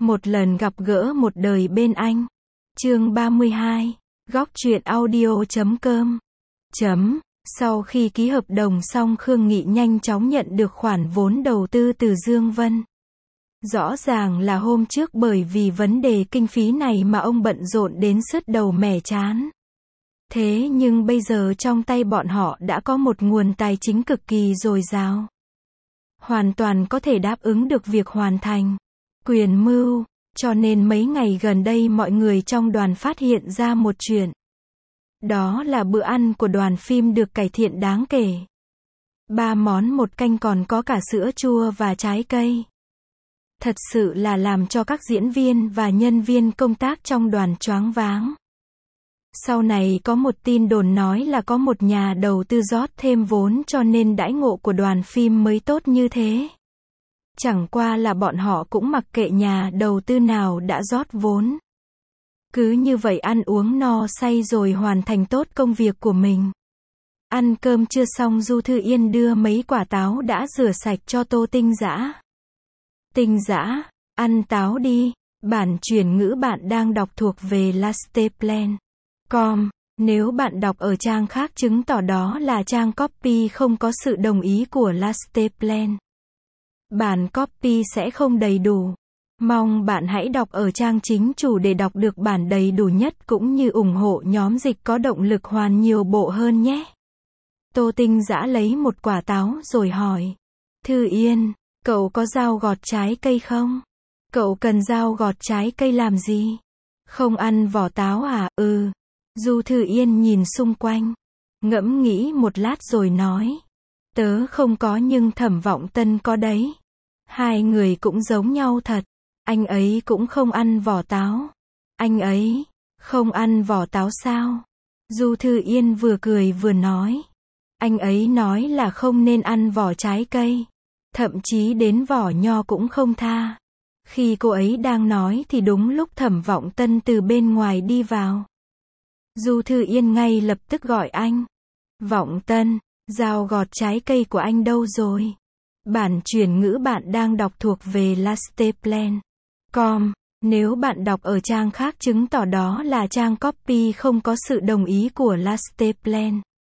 Một lần gặp gỡ một đời bên anh. Chương 32. Góc truyện audio.com. Sau khi ký hợp đồng xong, Khương Nghị nhanh chóng nhận được khoản vốn đầu tư từ Dương Vân. Rõ ràng là hôm trước bởi vì vấn đề kinh phí này mà ông bận rộn đến sứt đầu mẻ trán. Thế nhưng bây giờ trong tay bọn họ đã có một nguồn tài chính cực kỳ dồi dào. Hoàn toàn có thể đáp ứng được việc hoàn thành quyền mưu, cho nên mấy ngày gần đây mọi người trong đoàn phát hiện ra một chuyện. Đó là bữa ăn của đoàn phim được cải thiện đáng kể. 3 món một canh còn có cả sữa chua và trái cây. Thật sự là làm cho các diễn viên và nhân viên công tác trong đoàn choáng váng. Sau này có một tin đồn nói là có một nhà đầu tư rót thêm vốn cho nên đãi ngộ của đoàn phim mới tốt như thế. Chẳng qua là bọn họ cũng mặc kệ nhà đầu tư nào đã rót vốn. Cứ như vậy ăn uống no say rồi hoàn thành tốt công việc của mình. Ăn cơm chưa xong, Du Thư Yên đưa mấy quả táo đã rửa sạch cho Tô Tinh Dã. Tinh Dã, ăn táo đi. Bản chuyển ngữ bạn đang đọc thuộc về lasteplan.com. Nếu bạn đọc ở trang khác chứng tỏ đó là trang copy không có sự đồng ý của Lasteplan. Bản copy sẽ không đầy đủ. Mong bạn hãy đọc ở trang chính chủ để đọc được bản đầy đủ nhất cũng như ủng hộ nhóm dịch có động lực hoàn nhiều bộ hơn nhé. Tô Tinh Dã lấy một quả táo rồi hỏi. Thư Yên, cậu có dao gọt trái cây không? Cậu cần dao gọt trái cây làm gì? Không ăn vỏ táo à? Ừ. Du Thư Yên nhìn xung quanh, ngẫm nghĩ một lát rồi nói. Tớ không có nhưng Thẩm Vọng Tân có đấy. Hai người cũng giống nhau thật. Anh ấy cũng không ăn vỏ táo. Anh ấy không ăn vỏ táo sao? Du Thư Yên vừa cười vừa nói. Anh ấy nói là không nên ăn vỏ trái cây. Thậm chí đến vỏ nho cũng không tha. Khi cô ấy đang nói thì đúng lúc Thẩm Vọng Tân từ bên ngoài đi vào. Du Thư Yên ngay lập tức gọi anh. Vọng Tân, dao gọt trái cây của anh đâu rồi? Bản chuyển ngữ bạn đang đọc thuộc về lasteplan.com. Nếu bạn đọc ở trang khác chứng tỏ đó là trang copy không có sự đồng ý của Lasteplan.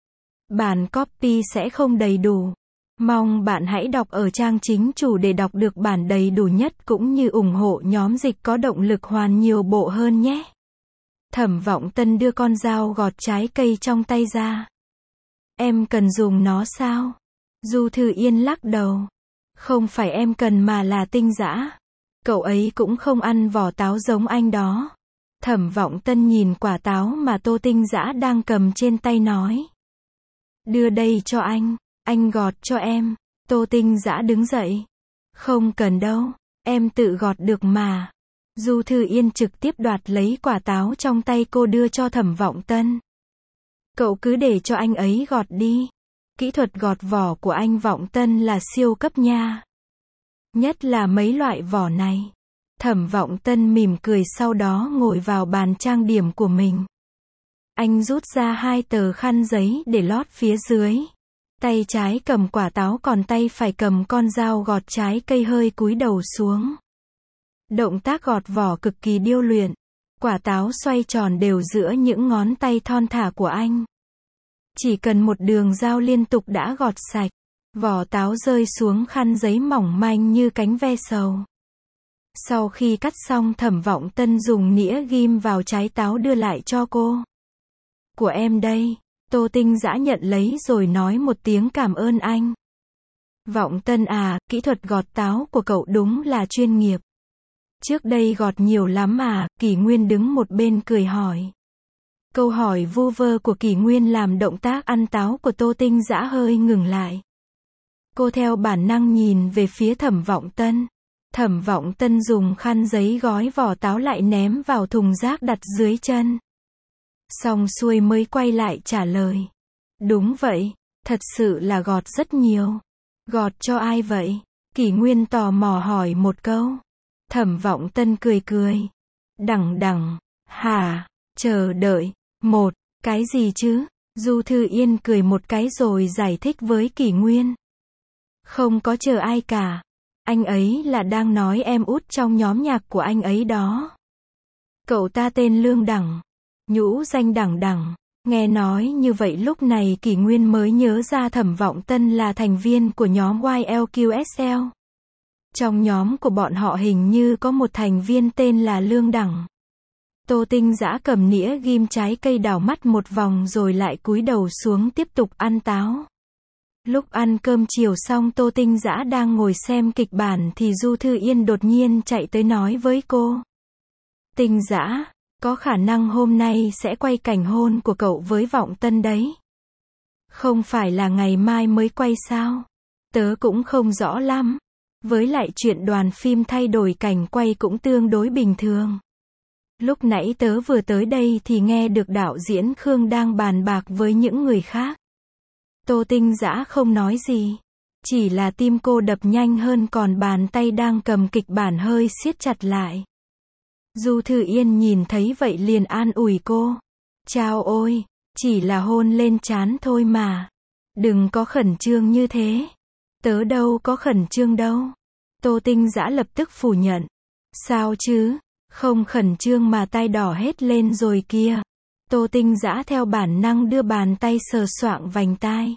Bản copy sẽ không đầy đủ. Mong bạn hãy đọc ở trang chính chủ để đọc được bản đầy đủ nhất cũng như ủng hộ nhóm dịch có động lực hoàn nhiều bộ hơn nhé. Thẩm Vọng Tân đưa con dao gọt trái cây trong tay ra. Em cần dùng nó sao? Du Thư Yên lắc đầu. Không phải em cần mà là Tinh Dã. Cậu ấy cũng không ăn vỏ táo giống anh đó. Thẩm Vọng Tân nhìn quả táo mà Tô Tinh Dã đang cầm trên tay nói. Đưa đây cho anh gọt cho em. Tô Tinh Dã đứng dậy. Không cần đâu, em tự gọt được mà. Du Thư Yên trực tiếp đoạt lấy quả táo trong tay cô đưa cho Thẩm Vọng Tân. Cậu cứ để cho anh ấy gọt đi. Kỹ thuật gọt vỏ của anh Vọng Tân là siêu cấp nha. Nhất là mấy loại vỏ này. Thẩm Vọng Tân mỉm cười sau đó ngồi vào bàn trang điểm của mình. Anh rút ra 2 tờ khăn giấy để lót phía dưới. Tay trái cầm quả táo còn tay phải cầm con dao gọt trái cây hơi cúi đầu xuống. Động tác gọt vỏ cực kỳ điêu luyện. Quả táo xoay tròn đều giữa những ngón tay thon thả của anh. Chỉ cần một đường dao liên tục đã gọt sạch. Vỏ táo rơi xuống khăn giấy mỏng manh như cánh ve sầu. Sau khi cắt xong, Thẩm Vọng Tân dùng nĩa ghim vào trái táo đưa lại cho cô. Của em đây. Tô Tinh Dã nhận lấy rồi nói một tiếng cảm ơn anh. Vọng Tân à, kỹ thuật gọt táo của cậu đúng là chuyên nghiệp. Trước đây gọt nhiều lắm à? Kỷ Nguyên đứng một bên cười hỏi. Câu hỏi vu vơ của Kỷ Nguyên làm động tác ăn táo của Tô Tinh Dã hơi ngừng lại. Cô theo bản năng nhìn về phía Thẩm Vọng Tân. Thẩm Vọng Tân dùng khăn giấy gói vỏ táo lại ném vào thùng rác đặt dưới chân. Xong xuôi mới quay lại trả lời. Đúng vậy, thật sự là gọt rất nhiều. Gọt cho ai vậy? Kỷ Nguyên tò mò hỏi một câu. Thẩm Vọng Tân cười cười. Đằng, hả? Chờ đợi. Một, cái gì chứ? Du Thư Yên cười một cái rồi giải thích với Kỷ Nguyên. Không có chờ ai cả. Anh ấy là đang nói em út trong nhóm nhạc của anh ấy đó. Cậu ta tên Lương Đẳng. Nhũ danh Đẳng Đẳng. Nghe nói như vậy lúc này Kỷ Nguyên mới nhớ ra Thẩm Vọng Tân là thành viên của nhóm YLQSL. Trong nhóm của bọn họ hình như có một thành viên tên là Lương Đẳng. Tô Tinh Dã cầm nĩa ghim trái cây đảo mắt một vòng rồi lại cúi đầu xuống tiếp tục ăn táo. Lúc ăn cơm chiều xong Tô Tinh Dã đang ngồi xem kịch bản thì Du Thư Yên đột nhiên chạy tới nói với cô. Tinh Dã, có khả năng hôm nay sẽ quay cảnh hôn của cậu với Vọng Tân đấy. Không phải là ngày mai mới quay sao? Tớ cũng không rõ lắm. Với lại chuyện đoàn phim thay đổi cảnh quay cũng tương đối bình thường. Lúc nãy tớ vừa tới đây thì nghe được đạo diễn Khương đang bàn bạc với những người khác. Tô Tinh Dã không nói gì. Chỉ là tim cô đập nhanh hơn còn bàn tay đang cầm kịch bản hơi siết chặt lại. Du Thư Yên nhìn thấy vậy liền an ủi cô. Chao ôi, chỉ là hôn lên trán thôi mà. Đừng có khẩn trương như thế. Tớ đâu có khẩn trương đâu. Tô Tinh Dã lập tức phủ nhận. Sao chứ, không khẩn trương mà tai đỏ hết lên rồi kia. Tô Tinh Dã theo bản năng đưa bàn tay sờ soạng vành tai.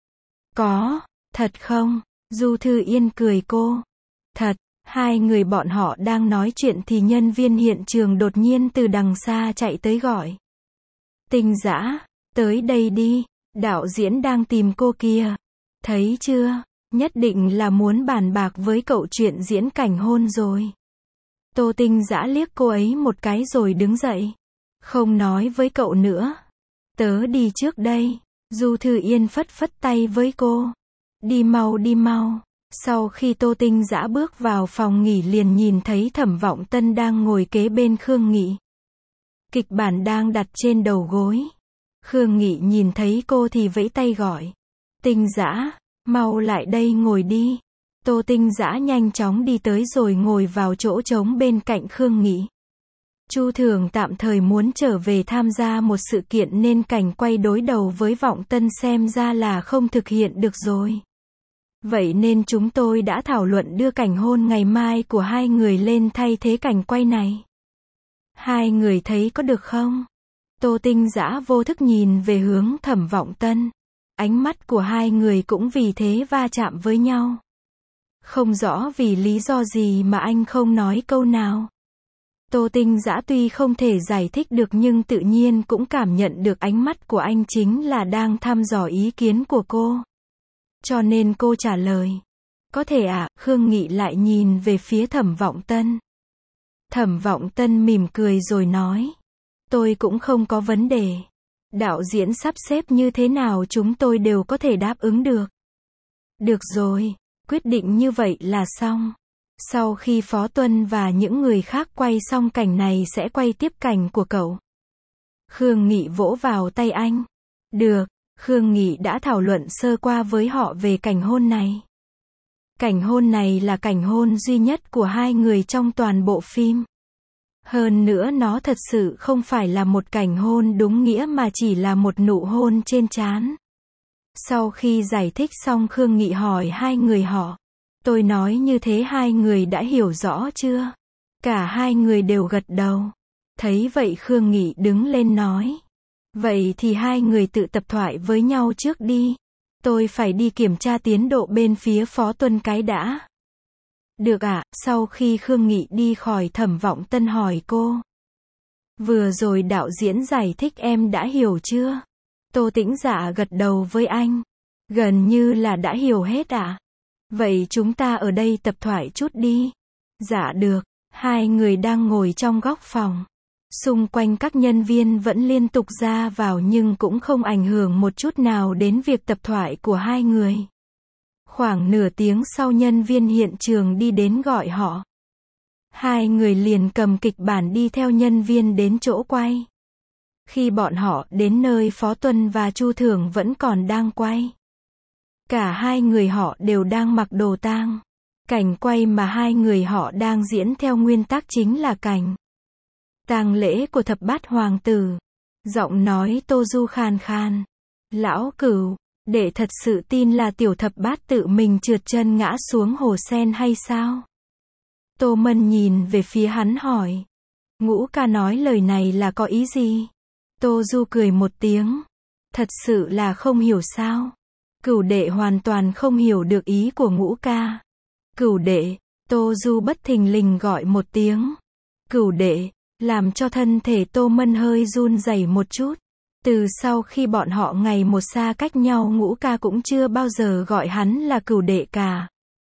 Có, thật không? Du Thư Yên cười cô. Thật. Hai người bọn họ đang nói chuyện thì nhân viên hiện trường đột nhiên từ đằng xa chạy tới gọi. Tinh Dã, tới đây đi, đạo diễn đang tìm cô kia. Thấy chưa, nhất định là muốn bàn bạc với cậu chuyện diễn cảnh hôn rồi. Tô Tinh Dã liếc cô ấy một cái rồi đứng dậy. Không nói với cậu nữa. Tớ đi trước đây. Du Thư Yên phất phất tay với cô. Đi mau đi mau. Sau khi Tô Tinh Dã bước vào phòng nghỉ liền nhìn thấy Thẩm Vọng Tân đang ngồi kế bên Khương Nghị. Kịch bản đang đặt trên đầu gối. Khương Nghị nhìn thấy cô thì vẫy tay gọi. Tinh Dã, mau lại đây ngồi đi. Tô Tinh Dã nhanh chóng đi tới rồi ngồi vào chỗ trống bên cạnh Khương Nghị. Chu Thường tạm thời muốn trở về tham gia một sự kiện nên cảnh quay đối đầu với Vọng Tân xem ra là không thực hiện được rồi. Vậy nên chúng tôi đã thảo luận đưa cảnh hôn ngày mai của hai người lên thay thế cảnh quay này. Hai người thấy có được không? Tô Tinh Dã vô thức nhìn về hướng Thẩm Vọng Tân. Ánh mắt của hai người cũng vì thế va chạm với nhau. Không rõ vì lý do gì mà anh không nói câu nào. Tô Tinh Dã tuy không thể giải thích được nhưng tự nhiên cũng cảm nhận được ánh mắt của anh chính là đang thăm dò ý kiến của cô. Cho nên cô trả lời. Có thể ạ, Khương Nghị lại nhìn về phía Thẩm Vọng Tân. Thẩm Vọng Tân mỉm cười rồi nói. Tôi cũng không có vấn đề. Đạo diễn sắp xếp như thế nào chúng tôi đều có thể đáp ứng được. Được rồi, quyết định như vậy là xong. Sau khi Phó Tuân và những người khác quay xong cảnh này sẽ quay tiếp cảnh của cậu. Khương Nghị vỗ vào tay anh. Được, Khương Nghị đã thảo luận sơ qua với họ về cảnh hôn này. Cảnh hôn này là cảnh hôn duy nhất của hai người trong toàn bộ phim. Hơn nữa nó thật sự không phải là một cảnh hôn đúng nghĩa mà chỉ là một nụ hôn trên trán. Sau khi giải thích xong Khương Nghị hỏi hai người họ. Tôi nói như thế hai người đã hiểu rõ chưa? Cả hai người đều gật đầu. Thấy vậy Khương Nghị đứng lên nói. Vậy thì hai người tự tập thoại với nhau trước đi. Tôi phải đi kiểm tra tiến độ bên phía Phó Tuân cái đã. Được ạ, sau khi Khương Nghị đi khỏi Thẩm Vọng Tân hỏi cô. Vừa rồi đạo diễn giải thích em đã hiểu chưa? Tô Tĩnh Dạ gật đầu với anh. Gần như là đã hiểu hết ạ. Vậy chúng ta ở đây tập thoại chút đi. Dạ được, hai người đang ngồi trong góc phòng. Xung quanh các nhân viên vẫn liên tục ra vào nhưng cũng không ảnh hưởng một chút nào đến việc tập thoại của hai người. Khoảng nửa tiếng sau nhân viên hiện trường đi đến gọi họ. Hai người liền cầm kịch bản đi theo nhân viên đến chỗ quay. Khi bọn họ đến nơi Phó Tuân và Chu Thường vẫn còn đang quay. Cả hai người họ đều đang mặc đồ tang. Cảnh quay mà hai người họ đang diễn theo nguyên tắc chính là cảnh tang lễ của thập bát hoàng tử. Giọng nói Tô Du khàn khàn. Lão Cửu, Đệ thật sự tin là tiểu thập bát tự mình trượt chân ngã xuống hồ sen hay sao? Tô Mân nhìn về phía hắn hỏi. Ngũ ca nói lời này là có ý gì? Tô Du cười một tiếng. Thật sự là không hiểu sao? Cửu đệ hoàn toàn không hiểu được ý của ngũ ca. Cửu đệ, Tô Du bất thình lình gọi một tiếng. Cửu đệ, làm cho thân thể Tô Mân hơi run rẩy một chút. Từ sau khi bọn họ ngày một xa cách nhau, ngũ ca cũng chưa bao giờ gọi hắn là cửu đệ cả.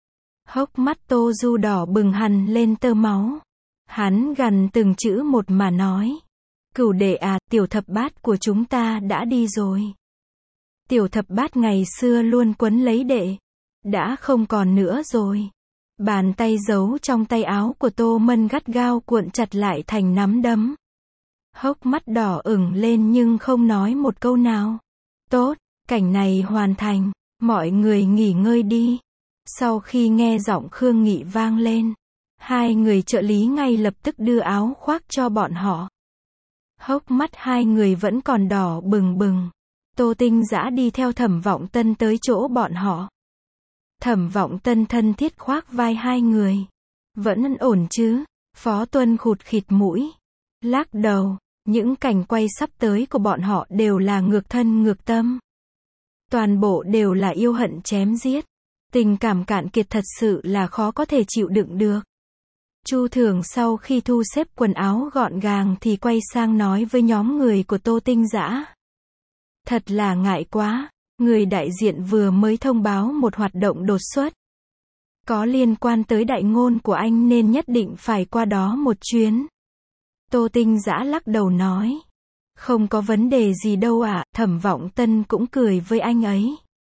Hốc mắt Tô Du đỏ bừng hằn lên tơ máu. Hắn gằn từng chữ một mà nói. Cửu đệ à, tiểu thập bát của chúng ta đã đi rồi. Tiểu thập bát ngày xưa luôn quấn lấy đệ. Đã không còn nữa rồi. Bàn tay giấu trong tay áo của Tô Mân gắt gao cuộn chặt lại thành nắm đấm. Hốc mắt đỏ ửng lên nhưng không nói một câu nào. Tốt, cảnh này hoàn thành. Mọi người nghỉ ngơi đi. Sau khi nghe giọng Khương Nghị vang lên, hai người trợ lý ngay lập tức đưa áo khoác cho bọn họ. Hốc mắt hai người vẫn còn đỏ bừng bừng. Tô Tinh Dã đi theo Thẩm Vọng Tân tới chỗ bọn họ. Thẩm Vọng Tân thân thiết khoác vai hai người. Vẫn ổn chứ? Phó Tuân khụt khịt mũi. Lắc đầu, những cảnh quay sắp tới của bọn họ đều là ngược thân ngược tâm. Toàn bộ đều là yêu hận chém giết. Tình cảm cạn kiệt thật sự là khó có thể chịu đựng được. Chu Thường sau khi thu xếp quần áo gọn gàng thì quay sang nói với nhóm người của Tô Tinh Dã. Thật là ngại quá, người đại diện vừa mới thông báo một hoạt động đột xuất. Có liên quan tới đại ngôn của anh nên nhất định phải qua đó một chuyến. Tô Tinh Dã lắc đầu nói. Không có vấn đề gì đâu ạ, Thẩm Vọng Tân cũng cười với anh ấy.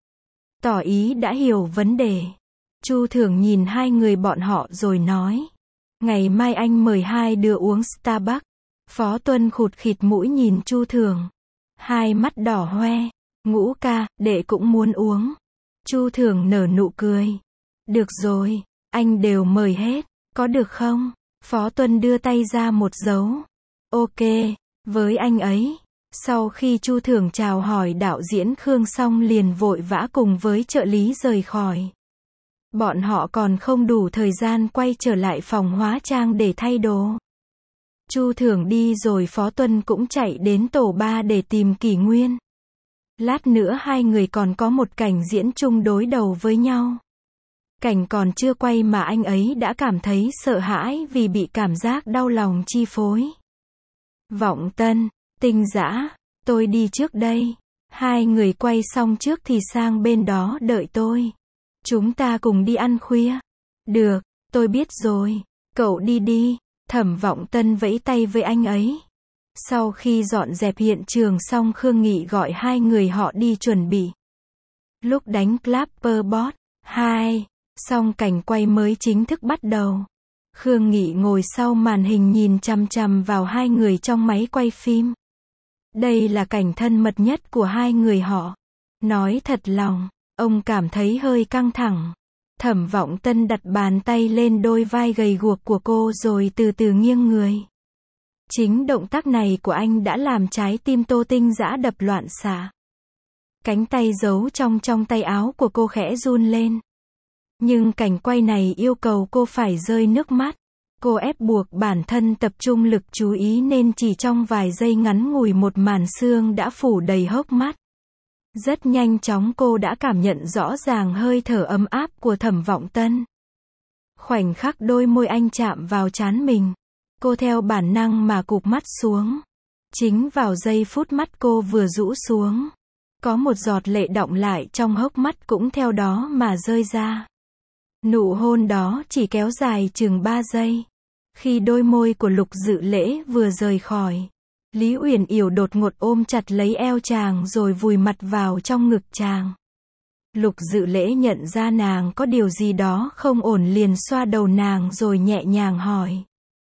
Tỏ ý đã hiểu vấn đề. Chu Thường nhìn hai người bọn họ rồi nói. Ngày mai anh mời hai đứa uống Starbucks. Phó Tuân khụt khịt mũi nhìn Chu Thường. Hai mắt đỏ hoe. Ngũ ca, đệ cũng muốn uống. Chu Thường nở nụ cười. Được rồi, anh đều mời hết. Có được không? Phó Tuân đưa tay ra một dấu. Ok, với anh ấy. Sau khi Chu Thường chào hỏi đạo diễn Khương xong liền vội vã cùng với trợ lý rời khỏi. Bọn họ còn không đủ thời gian quay trở lại phòng hóa trang để thay đồ. Chu Thường đi rồi Phó Tuân cũng chạy đến tổ 3 để tìm Kỷ Nguyên. Lát nữa hai người còn có một cảnh diễn chung đối đầu với nhau. Cảnh còn chưa quay mà anh ấy đã cảm thấy sợ hãi vì bị cảm giác đau lòng chi phối. Vọng Tân, Tinh Dã, tôi đi trước đây. Hai người quay xong trước thì sang bên đó đợi tôi. Chúng ta cùng đi ăn khuya. Được, tôi biết rồi. Cậu đi đi. Thẩm Vọng Tân vẫy tay với anh ấy. Sau khi dọn dẹp hiện trường xong Khương Nghị gọi hai người họ đi chuẩn bị. Lúc đánh Clapperboard 2, xong cảnh quay mới chính thức bắt đầu. Khương Nghị ngồi sau màn hình nhìn chằm chằm vào hai người trong máy quay phim. Đây là cảnh thân mật nhất của hai người họ. Nói thật lòng, ông cảm thấy hơi căng thẳng. Thẩm Vọng Tân đặt bàn tay lên đôi vai gầy guộc của cô rồi từ từ nghiêng người. Chính động tác này của anh đã làm trái tim Tô Tinh Dã đập loạn xạ. Cánh tay giấu trong tay áo của cô khẽ run lên. Nhưng cảnh quay này yêu cầu cô phải rơi nước mắt. Cô ép buộc bản thân tập trung lực chú ý nên chỉ trong vài giây ngắn ngủi một màn sương đã phủ đầy hốc mắt. Rất nhanh chóng cô đã cảm nhận rõ ràng hơi thở ấm áp của Thẩm Vọng Tân. Khoảnh khắc đôi môi anh chạm vào trán mình. Cô theo bản năng mà cụp mắt xuống. Chính vào giây phút mắt cô vừa rũ xuống. Có một giọt lệ đọng lại trong hốc mắt cũng theo đó mà rơi ra. Nụ hôn đó chỉ kéo dài chừng 3 giây. Khi đôi môi của Lục Dự Lễ vừa rời khỏi, Lý Uyển Yểu đột ngột ôm chặt lấy eo chàng rồi vùi mặt vào trong ngực chàng. Lục Dự Lễ nhận ra nàng có điều gì đó không ổn liền xoa đầu nàng rồi nhẹ nhàng hỏi.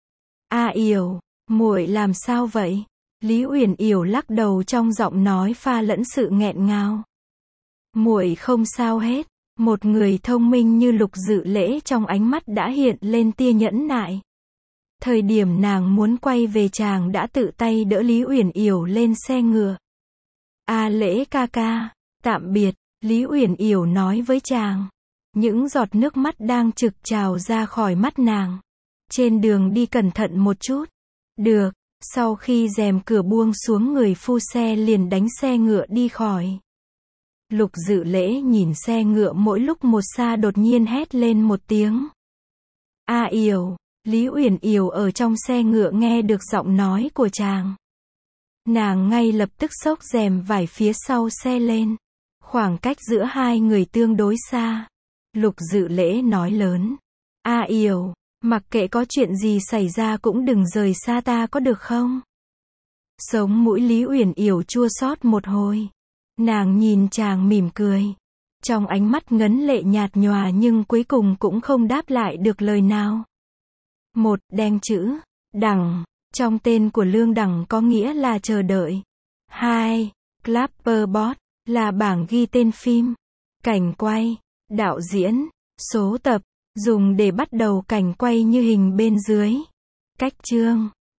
A Yểu, muội làm sao vậy? Lý Uyển Yểu lắc đầu trong giọng nói pha lẫn sự nghẹn ngào. Muội không sao hết. Một người thông minh như Lục Dự Lễ trong ánh mắt đã hiện lên tia nhẫn nại. Thời điểm nàng muốn quay về chàng đã tự tay đỡ Lý Uyển Yểu lên xe ngựa. A Lễ ca ca, tạm biệt. Lý Uyển Yểu nói với chàng. Những giọt nước mắt đang trực trào ra khỏi mắt nàng. Trên đường đi cẩn thận một chút. Được. Sau khi rèm cửa buông xuống, người phu xe liền đánh xe ngựa đi khỏi. Lục Dự Lễ nhìn xe ngựa mỗi lúc một xa, đột nhiên hét lên một tiếng. A Yểu. Lý Uyển Yểu ở trong xe ngựa nghe được giọng nói của chàng. Nàng ngay lập tức xốc rèm vải phía sau xe lên. Khoảng cách giữa hai người tương đối xa. Lục Dự Lễ nói lớn. A Yểu, mặc kệ có chuyện gì xảy ra cũng đừng rời xa ta có được không? Sống mũi Lý Uyển Yểu chua xót một hồi. Nàng nhìn chàng mỉm cười. Trong ánh mắt ngấn lệ nhạt nhòa, nhưng cuối cùng cũng không đáp lại được lời nào. Một, đen chữ Đằng trong tên của Lương Đằng có nghĩa là chờ đợi. 2. Clapperboard là bảng ghi tên phim. Cảnh quay, đạo diễn, số tập, dùng để bắt đầu cảnh quay như hình bên dưới. Cách chương